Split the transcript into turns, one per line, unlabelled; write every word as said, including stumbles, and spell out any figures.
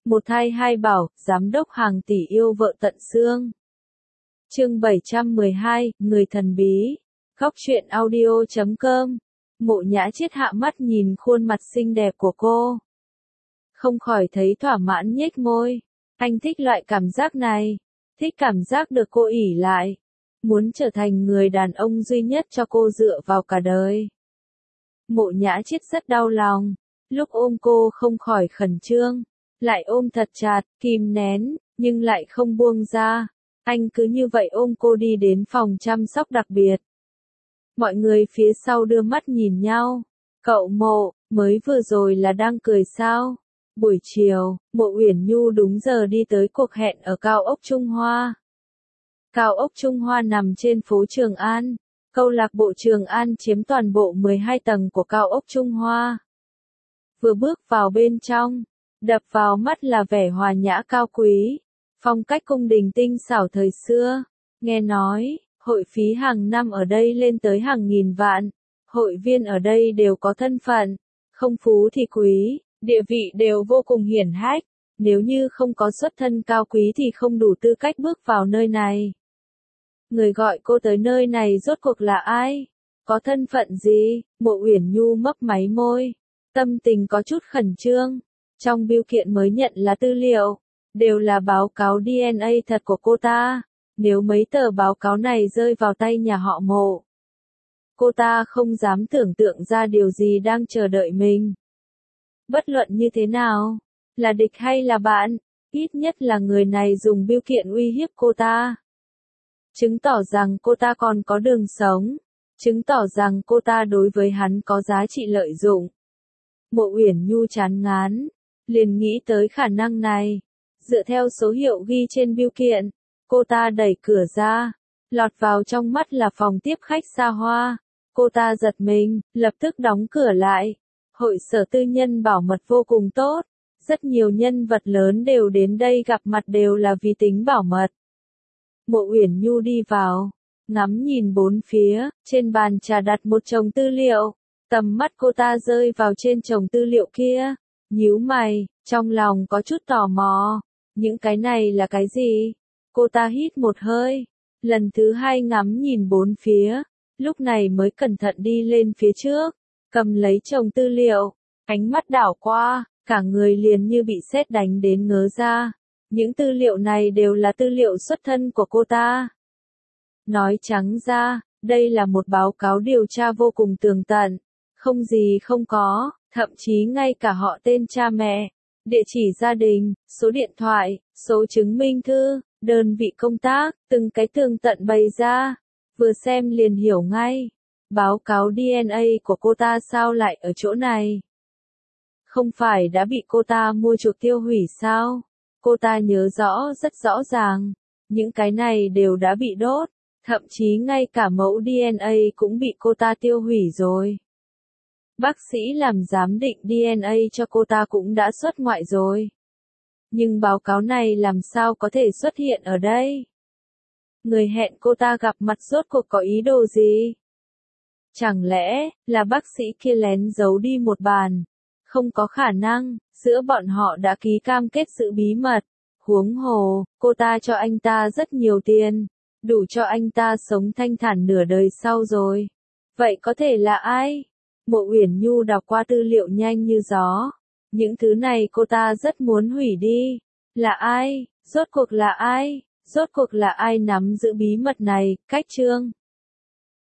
Một thai hai bảo, giám đốc hàng tỷ yêu vợ tận xương. Chương bảy trăm mười hai, người thần bí. Góc truyện audio chấm com. Mộ Nhã Chiết hạ mắt nhìn khuôn mặt xinh đẹp của cô, không khỏi thấy thỏa mãn nhếch môi. Anh thích loại cảm giác này, thích cảm giác được cô ỷ lại, muốn trở thành người đàn ông duy nhất cho cô dựa vào cả đời. Mộ Nhã Chiết rất đau lòng, lúc ôm cô không khỏi khẩn trương, lại ôm thật chặt, kìm nén, nhưng lại không buông ra. Anh cứ như vậy ôm cô đi đến phòng chăm sóc đặc biệt. Mọi người phía sau đưa mắt nhìn nhau. Cậu Mộ, mới vừa rồi là đang cười sao? Buổi chiều, Mộ Uyển Nhu đúng giờ đi tới cuộc hẹn ở cao ốc Trung Hoa. Cao ốc Trung Hoa nằm trên phố Trường An. Câu lạc bộ Trường An chiếm toàn bộ mười hai tầng của cao ốc Trung Hoa. Vừa bước vào bên trong, đập vào mắt là vẻ hòa nhã cao quý, phong cách cung đình tinh xảo thời xưa. Nghe nói, hội phí hàng năm ở đây lên tới hàng nghìn vạn, hội viên ở đây đều có thân phận, không phú thì quý, địa vị đều vô cùng hiển hách, nếu như không có xuất thân cao quý thì không đủ tư cách bước vào nơi này. Người gọi cô tới nơi này rốt cuộc là ai? Có thân phận gì? Mộ Uyển Nhu mấp máy môi, tâm tình có chút khẩn trương. Trong bưu kiện mới nhận là tư liệu, đều là báo cáo đê en a thật của cô ta. Nếu mấy tờ báo cáo này rơi vào tay nhà họ Mộ, cô ta không dám tưởng tượng ra điều gì đang chờ đợi mình. Bất luận như thế nào, là địch hay là bạn, ít nhất là người này dùng bưu kiện uy hiếp cô ta. Chứng tỏ rằng cô ta còn có đường sống, chứng tỏ rằng cô ta đối với hắn có giá trị lợi dụng. Mộ Uyển Nhu chán ngán, liền nghĩ tới khả năng này. Dựa theo số hiệu ghi trên bưu kiện, cô ta đẩy cửa ra, lọt vào trong mắt là phòng tiếp khách xa hoa. Cô ta giật mình, lập tức đóng cửa lại. Hội sở tư nhân bảo mật vô cùng tốt, rất nhiều nhân vật lớn đều đến đây gặp mặt đều là vì tính bảo mật. Mộ Uyển Nhu đi vào, ngắm nhìn bốn phía, trên bàn trà đặt một chồng tư liệu. Tầm mắt cô ta rơi vào trên chồng tư liệu kia, nhíu mày, trong lòng có chút tò mò. Những cái này là cái gì? Cô ta hít một hơi, lần thứ hai ngắm nhìn bốn phía, lúc này mới cẩn thận đi lên phía trước, cầm lấy chồng tư liệu, ánh mắt đảo qua, cả người liền như bị sét đánh đến ngớ ra. Những tư liệu này đều là tư liệu xuất thân của cô ta. Nói trắng ra, đây là một báo cáo điều tra vô cùng tường tận, không gì không có, thậm chí ngay cả họ tên cha mẹ, địa chỉ gia đình, số điện thoại, số chứng minh thư, đơn vị công tác, từng cái tường tận bày ra, vừa xem liền hiểu ngay. Báo cáo đê en a của cô ta sao lại ở chỗ này? Không phải đã bị cô ta mua chuộc tiêu hủy sao? Cô ta nhớ rõ rất rõ ràng, những cái này đều đã bị đốt, thậm chí ngay cả mẫu đê en a cũng bị cô ta tiêu hủy rồi. Bác sĩ làm giám định đê en a cho cô ta cũng đã xuất ngoại rồi. Nhưng báo cáo này làm sao có thể xuất hiện ở đây? Người hẹn cô ta gặp mặt rốt cuộc có ý đồ gì? Chẳng lẽ là bác sĩ kia lén giấu đi một bàn? Không có khả năng, giữa bọn họ đã ký cam kết giữ bí mật. Huống hồ, cô ta cho anh ta rất nhiều tiền, đủ cho anh ta sống thanh thản nửa đời sau rồi. Vậy có thể là ai? Mộ Uyển Nhu đọc qua tư liệu nhanh như gió. Những thứ này cô ta rất muốn hủy đi. Là ai? Rốt cuộc là ai? Rốt cuộc là ai nắm giữ bí mật này? Cách chương